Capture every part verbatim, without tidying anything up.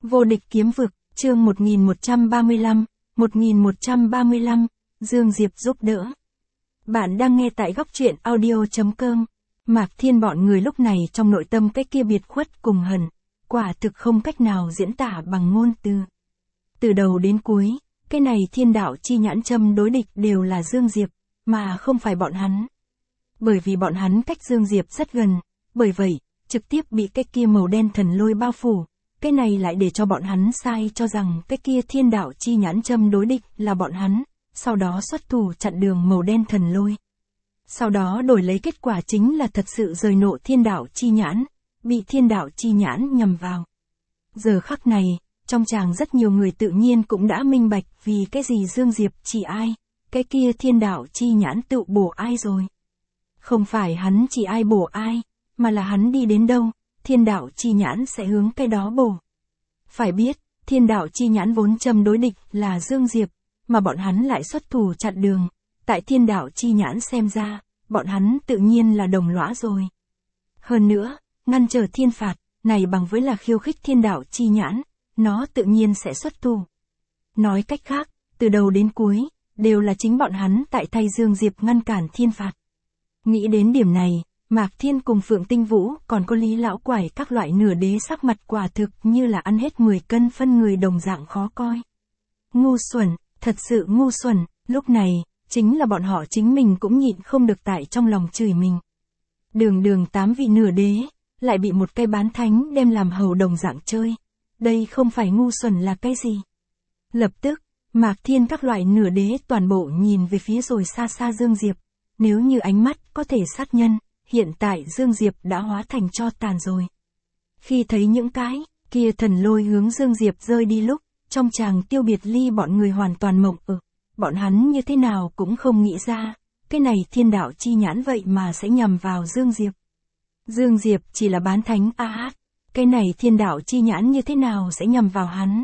Vô địch kiếm vực, chương một nghìn một trăm ba mươi lăm, một nghìn một trăm ba mươi lăm, Dương Diệp giúp đỡ. Bạn đang nghe tại góc truyện audio chấm com. Mạc Thiên bọn người lúc này trong nội tâm cái kia biệt khuất cùng hận, quả thực không cách nào diễn tả bằng ngôn từ. Từ đầu đến cuối, cái này thiên đạo chi nhãn châm đối địch đều là Dương Diệp, mà không phải bọn hắn. Bởi vì bọn hắn cách Dương Diệp rất gần, bởi vậy, trực tiếp bị cái kia màu đen thần lôi bao phủ. Cái này lại để cho bọn hắn sai cho rằng cái kia thiên đạo chi nhãn châm đối địch là bọn hắn, sau đó xuất thủ chặn đường màu đen thần lôi. Sau đó đổi lấy kết quả chính là thật sự rời nộ thiên đạo chi nhãn, bị thiên đạo chi nhãn nhầm vào. Giờ khắc này, trong chàng rất nhiều người tự nhiên cũng đã minh bạch vì cái gì Dương Diệp chỉ ai, cái kia thiên đạo chi nhãn tự bổ ai rồi. Không phải hắn chỉ ai bổ ai, mà là hắn đi đến đâu, thiên đạo chi nhãn sẽ hướng cái đó bổ. Phải biết, thiên đạo chi nhãn vốn châm đối địch là Dương Diệp, mà bọn hắn lại xuất thủ chặn đường. Tại thiên đạo chi nhãn xem ra, bọn hắn tự nhiên là đồng lõa rồi. Hơn nữa, ngăn trở thiên phạt, này bằng với là khiêu khích thiên đạo chi nhãn, nó tự nhiên sẽ xuất thủ. Nói cách khác, từ đầu đến cuối, đều là chính bọn hắn tại thay Dương Diệp ngăn cản thiên phạt. Nghĩ đến điểm này, Mạc Thiên cùng Phượng Tinh Vũ còn có Lý Lão Quải các loại nửa đế sắc mặt quả thực như là ăn hết mười cân phân người đồng dạng khó coi. Ngu xuẩn, thật sự ngu xuẩn, lúc này, chính là bọn họ chính mình cũng nhịn không được tại trong lòng chửi mình. Đường đường tám vị nửa đế, lại bị một cái bán thánh đem làm hầu đồng dạng chơi. Đây không phải ngu xuẩn là cái gì? Lập tức, Mạc Thiên các loại nửa đế toàn bộ nhìn về phía rồi xa xa Dương Diệp. Nếu như ánh mắt có thể sát nhân, hiện tại Dương Diệp đã hóa thành tro tàn rồi. Khi thấy những cái kia thần lôi hướng Dương Diệp rơi đi lúc, trong chàng Tiêu Biệt Ly bọn người hoàn toàn mộng ực, bọn hắn như thế nào cũng không nghĩ ra, cái này thiên đạo chi nhãn vậy mà sẽ nhằm vào Dương Diệp. Dương Diệp chỉ là bán thánh a hát, cái này thiên đạo chi nhãn như thế nào sẽ nhằm vào hắn.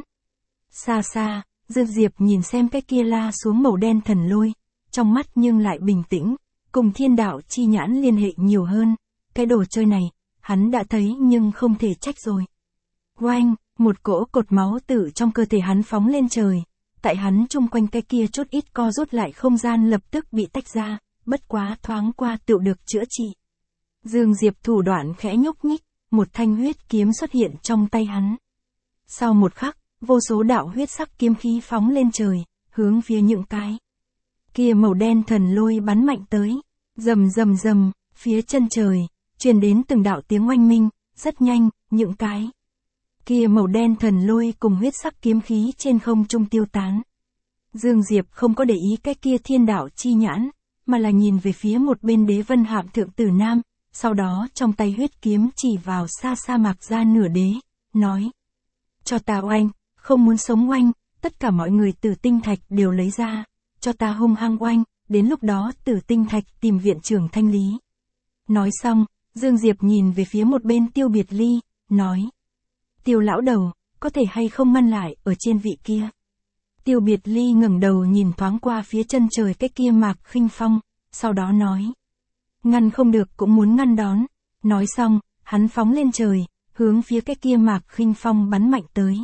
Xa xa, Dương Diệp nhìn xem cái kia la xuống màu đen thần lôi, trong mắt nhưng lại bình tĩnh. Cùng thiên đạo chi nhãn liên hệ nhiều hơn, cái đồ chơi này, hắn đã thấy nhưng không thể trách rồi. Oanh, một cỗ cột máu tử trong cơ thể hắn phóng lên trời, tại hắn chung quanh cái kia chút ít co rút lại không gian lập tức bị tách ra, bất quá thoáng qua tựu được chữa trị. Dương Diệp thủ đoạn khẽ nhúc nhích, một thanh huyết kiếm xuất hiện trong tay hắn. Sau một khắc, vô số đạo huyết sắc kiếm khí phóng lên trời, hướng phía những cái kia màu đen thần lôi bắn mạnh tới, rầm rầm rầm, phía chân trời, truyền đến từng đạo tiếng oanh minh, rất nhanh, những cái kia màu đen thần lôi cùng huyết sắc kiếm khí trên không trung tiêu tán. Dương Diệp không có để ý cái kia thiên đạo chi nhãn, mà là nhìn về phía một bên Đế Vân Hạm thượng tử nam, sau đó trong tay huyết kiếm chỉ vào xa xa Mạc gia nửa đế, nói: cho ta oanh, không muốn sống oanh, tất cả mọi người Tử Tinh Thạch đều lấy ra. Cho ta hung hăng oanh, đến lúc đó Tử Tinh Thạch tìm viện trưởng thanh lý. Nói xong, Dương Diệp nhìn về phía một bên Tiêu Biệt Ly, nói: Tiêu lão đầu, có thể hay không ngăn lại ở trên vị kia. Tiêu Biệt Ly ngẩng đầu nhìn thoáng qua phía chân trời cái kia Mạc Khinh Phong, sau đó nói: ngăn không được cũng muốn ngăn đón. Nói xong, hắn phóng lên trời, hướng phía cái kia Mạc Khinh Phong bắn mạnh tới.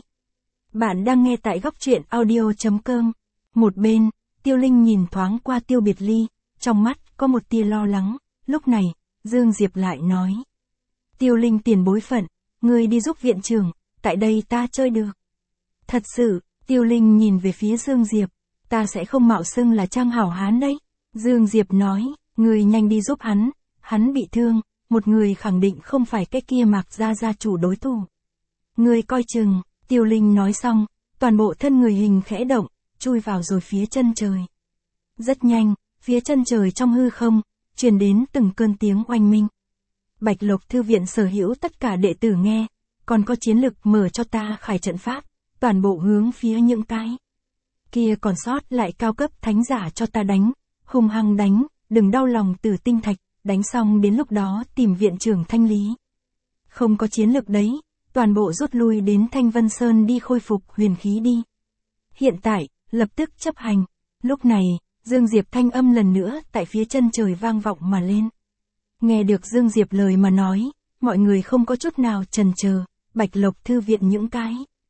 Bạn đang nghe tại góc truyện audio chấm com. Một bên, Tiêu Linh nhìn thoáng qua Tiêu Biệt Ly, trong mắt có một tia lo lắng, lúc này, Dương Diệp lại nói: Tiêu Linh tiền bối phận, ngươi đi giúp viện trưởng, tại đây ta chơi được. Thật sự, Tiêu Linh nhìn về phía Dương Diệp, ta sẽ không mạo xưng là trang hảo hán đấy. Dương Diệp nói, ngươi nhanh đi giúp hắn, hắn bị thương, một người khẳng định không phải cái kia Mạc gia gia chủ đối thủ. Ngươi coi chừng, Tiêu Linh nói xong, toàn bộ thân người hình khẽ động, chui vào rồi phía chân trời. Rất nhanh, phía chân trời trong hư không, truyền đến từng cơn tiếng oanh minh. Bạch Lộc Thư viện sở hữu tất cả đệ tử nghe, còn có chiến lực mở cho ta khải trận pháp, toàn bộ hướng phía những cái kia còn sót lại cao cấp thánh giả cho ta đánh, hung hăng đánh, đừng đau lòng Tử Tinh Thạch, đánh xong đến lúc đó tìm viện trưởng thanh lý. Không có chiến lực đấy, toàn bộ rút lui đến Thanh Vân Sơn đi khôi phục huyền khí đi. Hiện tại, lập tức chấp hành. Lúc này, Dương Diệp thanh âm lần nữa tại phía chân trời vang vọng mà lên. Nghe được Dương Diệp lời mà nói, mọi người không có chút nào chần chờ, Bạch Lộc Thư viện những cái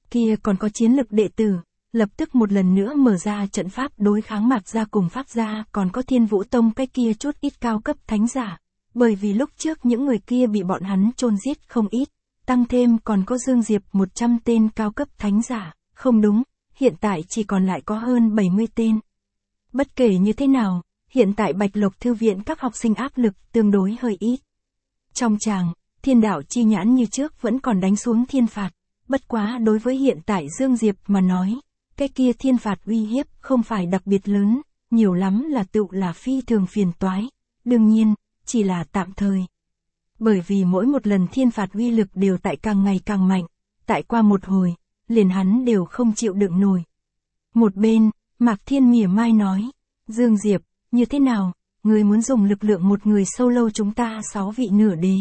kia còn có chiến lực đệ tử, lập tức một lần nữa mở ra trận pháp đối kháng Mạc gia cùng Pháp gia, còn có Thiên Vũ Tông cái kia chút ít cao cấp thánh giả. Bởi vì lúc trước những người kia bị bọn hắn chôn giết không ít, tăng thêm còn có Dương Diệp một trăm tên cao cấp thánh giả, không đúng, hiện tại chỉ còn lại có hơn bảy mươi tên. Bất kể như thế nào, hiện tại Bạch Lộc Thư viện các học sinh áp lực tương đối hơi ít. Trong tràng, Thiên Đạo Chi Nhãn như trước vẫn còn đánh xuống thiên phạt, bất quá đối với hiện tại Dương Diệp mà nói, cái kia thiên phạt uy hiếp không phải đặc biệt lớn, nhiều lắm là tự là phi thường phiền toái, đương nhiên, chỉ là tạm thời. Bởi vì mỗi một lần thiên phạt uy lực đều tại càng ngày càng mạnh, tại qua một hồi, liền hắn đều không chịu đựng nổi. Một bên, Mạc Thiên mỉa mai nói, Dương Diệp, như thế nào, người muốn dùng lực lượng một người solo chúng ta sáu vị nửa đế.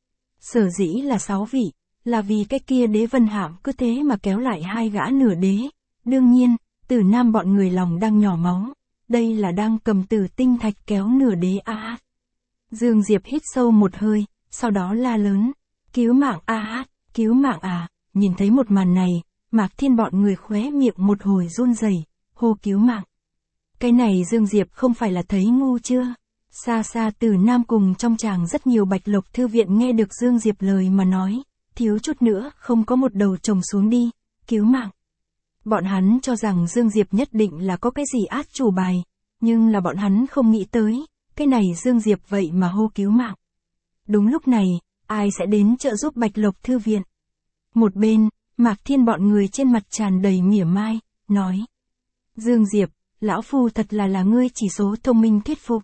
Sở dĩ là sáu vị, là vì cái kia Đế Vân Hạm cứ thế mà kéo lại hai gã nửa đế. Đương nhiên, Tử Nam bọn người lòng đang nhỏ máu, đây là đang cầm Tử Tinh Thạch kéo nửa đế a. À. Dương Diệp hít sâu một hơi, sau đó la lớn, cứu mạng a, à, cứu mạng à, nhìn thấy một màn này, Mạc Thiên bọn người khóe miệng một hồi run rẩy, hô cứu mạng. Cái này Dương Diệp không phải là thấy ngu chưa? Xa xa Tử Nam cùng trong tràng rất nhiều Bạch Lộc Thư viện nghe được Dương Diệp lời mà nói, thiếu chút nữa không có một đầu chồng xuống đi, cứu mạng. Bọn hắn cho rằng Dương Diệp nhất định là có cái gì át chủ bài, nhưng là bọn hắn không nghĩ tới, cái này Dương Diệp vậy mà hô cứu mạng. Đúng lúc này, ai sẽ đến trợ giúp Bạch Lộc Thư viện? Một bên, Mạc Thiên bọn người trên mặt tràn đầy mỉa mai, nói. Dương Diệp, lão phu thật là là ngươi chỉ số thông minh thuyết phục.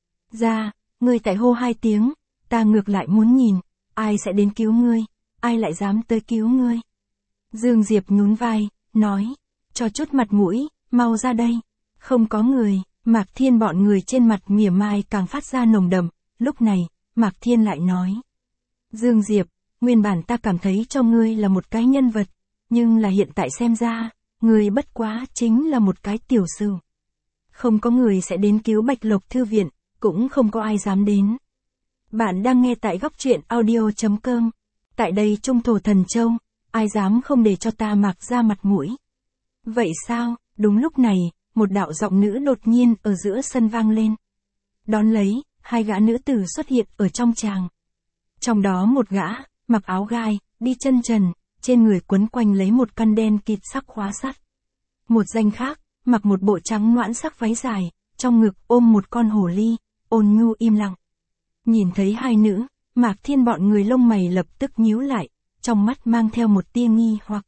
Ra, ngươi tại hô hai tiếng, ta ngược lại muốn nhìn, ai sẽ đến cứu ngươi, ai lại dám tới cứu ngươi. Dương Diệp nhún vai, nói, cho chút mặt mũi, mau ra đây. Không có người, Mạc Thiên bọn người trên mặt mỉa mai càng phát ra nồng đậm, lúc này, Mạc Thiên lại nói. Dương Diệp, nguyên bản ta cảm thấy cho ngươi là một cái nhân vật, nhưng là hiện tại xem ra, ngươi bất quá chính là một cái tiểu sử. Không có người sẽ đến cứu Bạch Lộc Thư viện, cũng không có ai dám đến. Bạn đang nghe tại góc truyện audio chấm com. Tại đây Trung Thổ Thần Châu, ai dám không để cho ta Mạc ra mặt mũi. Vậy sao, đúng lúc này, một đạo giọng nữ đột nhiên ở giữa sân vang lên. Đón lấy, hai gã nữ tử xuất hiện ở trong tràng. Trong đó một gã, mặc áo gai, đi chân trần, trên người quấn quanh lấy một căn đen kịt sắc khóa sắt. Một danh khác, mặc một bộ trắng noãn sắc váy dài, trong ngực ôm một con hổ ly, ôn nhu im lặng. Nhìn thấy hai nữ, Mạc Thiên bọn người lông mày lập tức nhíu lại, trong mắt mang theo một tia nghi hoặc.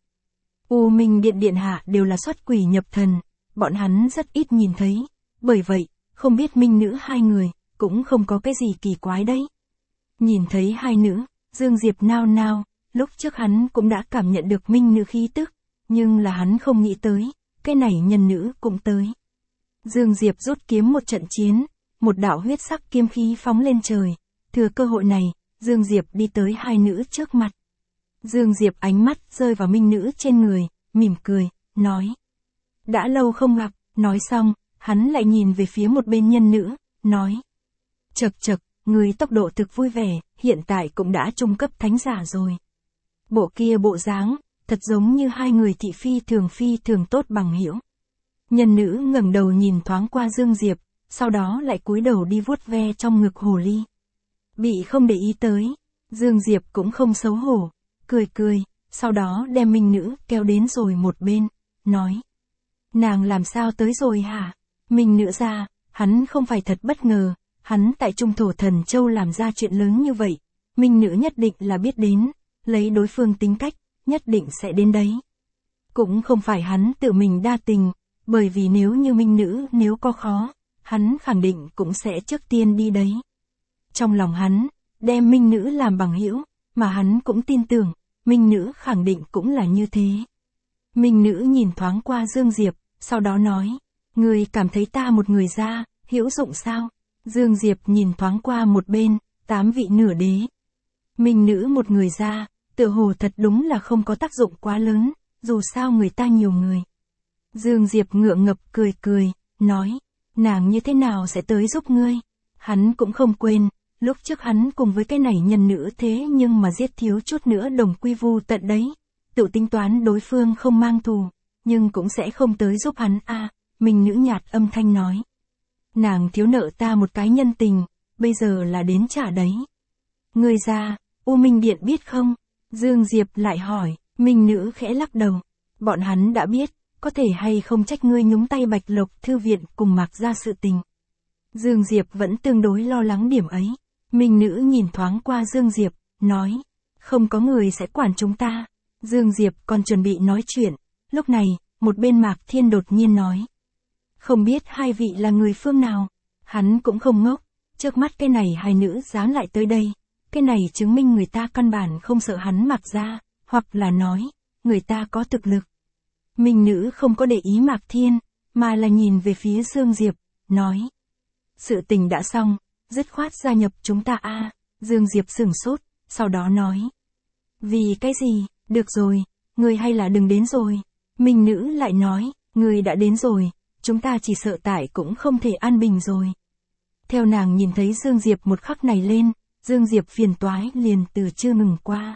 U Minh Điện điện hạ đều là xuất quỷ nhập thần, bọn hắn rất ít nhìn thấy, bởi vậy, không biết minh nữ hai người, cũng không có cái gì kỳ quái đấy. Nhìn thấy hai nữ, Dương Diệp nao nao, lúc trước hắn cũng đã cảm nhận được minh nữ khí tức, nhưng là hắn không nghĩ tới, cái này nhân nữ cũng tới. Dương Diệp rút kiếm một trận chiến, một đạo huyết sắc kiếm khí phóng lên trời, thừa cơ hội này, Dương Diệp đi tới hai nữ trước mặt. Dương Diệp ánh mắt rơi vào minh nữ trên người, mỉm cười, nói. Đã lâu không gặp, nói xong, hắn lại nhìn về phía một bên nhân nữ, nói. Chật chật, người tốc độ thực vui vẻ, hiện tại cũng đã trung cấp thánh giả rồi. Bộ kia bộ dáng, thật giống như hai người thị phi thường phi thường tốt bằng hữu. Nhân nữ ngẩng đầu nhìn thoáng qua Dương Diệp, sau đó lại cúi đầu đi vuốt ve trong ngực hồ ly. Bị không để ý tới, Dương Diệp cũng không xấu hổ, cười cười, sau đó đem minh nữ kéo đến rồi một bên, nói. Nàng làm sao tới rồi hả? Minh nữ ra, hắn không phải thật bất ngờ, hắn tại Trung Thổ Thần Châu làm ra chuyện lớn như vậy, minh nữ nhất định là biết đến, lấy đối phương tính cách, nhất định sẽ đến đấy. Cũng không phải hắn tự mình đa tình, bởi vì nếu như minh nữ nếu có khó, hắn khẳng định cũng sẽ trước tiên đi đấy. Trong lòng hắn, đem minh nữ làm bằng hữu, mà hắn cũng tin tưởng, minh nữ khẳng định cũng là như thế. Minh nữ nhìn thoáng qua Dương Diệp, sau đó nói, người cảm thấy ta một người ra, hữu dụng sao? Dương Diệp nhìn thoáng qua một bên, tám vị nửa đế. Minh nữ một người ra, tựa hồ thật đúng là không có tác dụng quá lớn, dù sao người ta nhiều người. Dương Diệp ngượng ngập cười cười, nói, nàng như thế nào sẽ tới giúp ngươi? Hắn cũng không quên, lúc trước hắn cùng với cái này nhân nữ thế nhưng mà giết thiếu chút nữa đồng quy vu tận đấy. tự tính toán đối phương không mang thù, nhưng cũng sẽ không tới giúp hắn a. À, Minh Nữ nhạt âm thanh nói. Nàng thiếu nợ ta một cái nhân tình, bây giờ là đến trả đấy. Ngươi ra, U Minh Điện biết không? Dương Diệp lại hỏi. Minh Nữ khẽ lắc đầu. Bọn hắn đã biết, có thể hay không trách ngươi nhúng tay Bạch Lộc Thư Viện cùng Mạc gia sự tình. Dương Diệp vẫn tương đối lo lắng điểm ấy. Minh Nữ nhìn thoáng qua Dương Diệp, nói. Không có người sẽ quản chúng ta. Dương Diệp còn chuẩn bị nói chuyện. Lúc này, một bên Mạc Thiên đột nhiên nói. Không biết hai vị là người phương nào. Hắn cũng không ngốc. Trước mắt cái này hai nữ dám lại tới đây. Cái này chứng minh người ta căn bản không sợ hắn Mạc gia, hoặc là nói, người ta có thực lực. Minh Nữ không có để ý Mạc Thiên, mà là nhìn về phía Dương Diệp, nói. Sự tình đã xong, dứt khoát gia nhập chúng ta a. À, Dương Diệp sửng sốt, sau đó nói. Vì cái gì, được rồi, người hay là đừng đến rồi. Minh Nữ lại nói, người đã đến rồi, chúng ta chỉ sợ tại cũng không thể an bình rồi. Theo nàng nhìn thấy Dương Diệp một khắc này lên, Dương Diệp phiền toái liền từ chưa ngừng qua.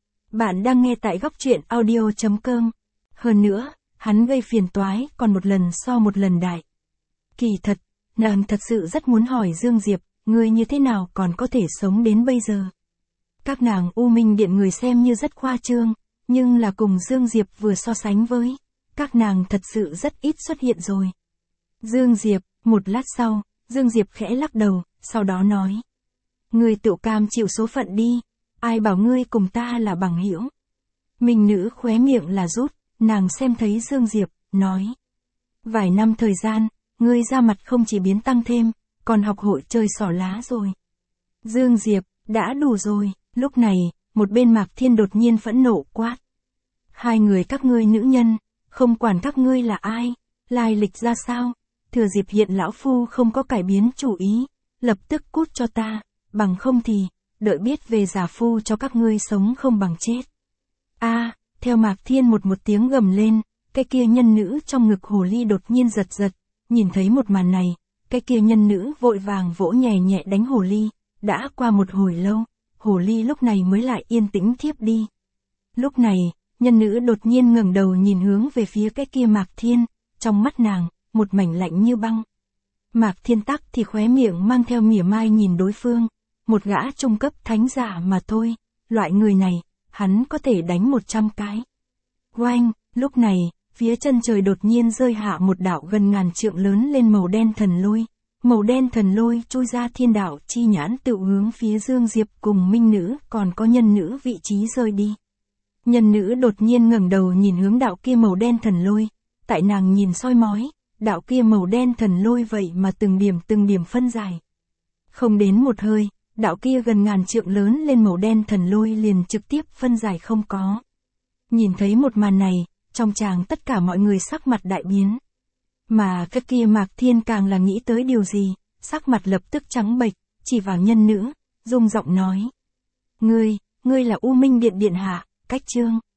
Bạn đang nghe tại góc truyện audio chấm com. Hơn nữa, hắn gây phiền toái còn một lần so một lần đại. Kỳ thật, nàng thật sự rất muốn hỏi Dương Diệp, người như thế nào còn có thể sống đến bây giờ. Các nàng U Minh Điện người xem như rất khoa trương, nhưng là cùng Dương Diệp vừa so sánh với, các nàng thật sự rất ít xuất hiện rồi. Dương Diệp, một lát sau, Dương Diệp khẽ lắc đầu, sau đó nói. Ngươi tự cam chịu số phận đi, ai bảo ngươi cùng ta là bằng hữu. Minh Nữ khóe miệng là rút, nàng xem thấy Dương Diệp, nói. Vài năm thời gian, ngươi ra mặt không chỉ biến tăng thêm, còn học hội chơi xỏ lá rồi. Dương Diệp, đã đủ rồi, lúc này, một bên Mạc Thiên đột nhiên phẫn nộ quát. Hai người các ngươi nữ nhân, không quản các ngươi là ai, lai lịch ra sao, thừa dịp hiện lão phu không có cải biến chủ ý, lập tức cút cho ta, bằng không thì, đợi biết về giả phu cho các ngươi sống không bằng chết. A, à, theo Mạc Thiên một một tiếng gầm lên, cái kia nhân nữ trong ngực hồ ly đột nhiên giật giật, nhìn thấy một màn này, cái kia nhân nữ vội vàng vỗ nhẹ nhẹ đánh hồ ly, đã qua một hồi lâu, hồ ly lúc này mới lại yên tĩnh thiếp đi. Lúc này, nhân nữ đột nhiên ngẩng đầu nhìn hướng về phía cái kia Mạc Thiên, trong mắt nàng, một mảnh lạnh như băng. Mạc Thiên tắc thì khóe miệng mang theo mỉa mai nhìn đối phương, một gã trung cấp thánh giả mà thôi, loại người này, hắn có thể đánh một trăm cái. Oanh, lúc này, phía chân trời đột nhiên rơi hạ một đạo gần ngàn trượng lớn lên màu đen thần lôi. Màu đen thần lôi trôi ra thiên đạo chi nhãn tự hướng phía Dương Diệp cùng Minh Nữ còn có nhân nữ vị trí rơi đi. Nhân nữ đột nhiên ngẩng đầu nhìn hướng đạo kia màu đen thần lôi, tại nàng nhìn soi mói, đạo kia màu đen thần lôi vậy mà từng điểm từng điểm phân giải. Không đến một hơi, đạo kia gần ngàn trượng lớn lên màu đen thần lôi liền trực tiếp phân giải không có. Nhìn thấy một màn này, trong tràng tất cả mọi người sắc mặt đại biến. Mà cái kia Mạc Thiên càng là nghĩ tới điều gì, sắc mặt lập tức trắng bệch, chỉ vào nhân nữ, rung giọng nói. Ngươi, ngươi là U Minh Điện điện hạ, Cách Trương.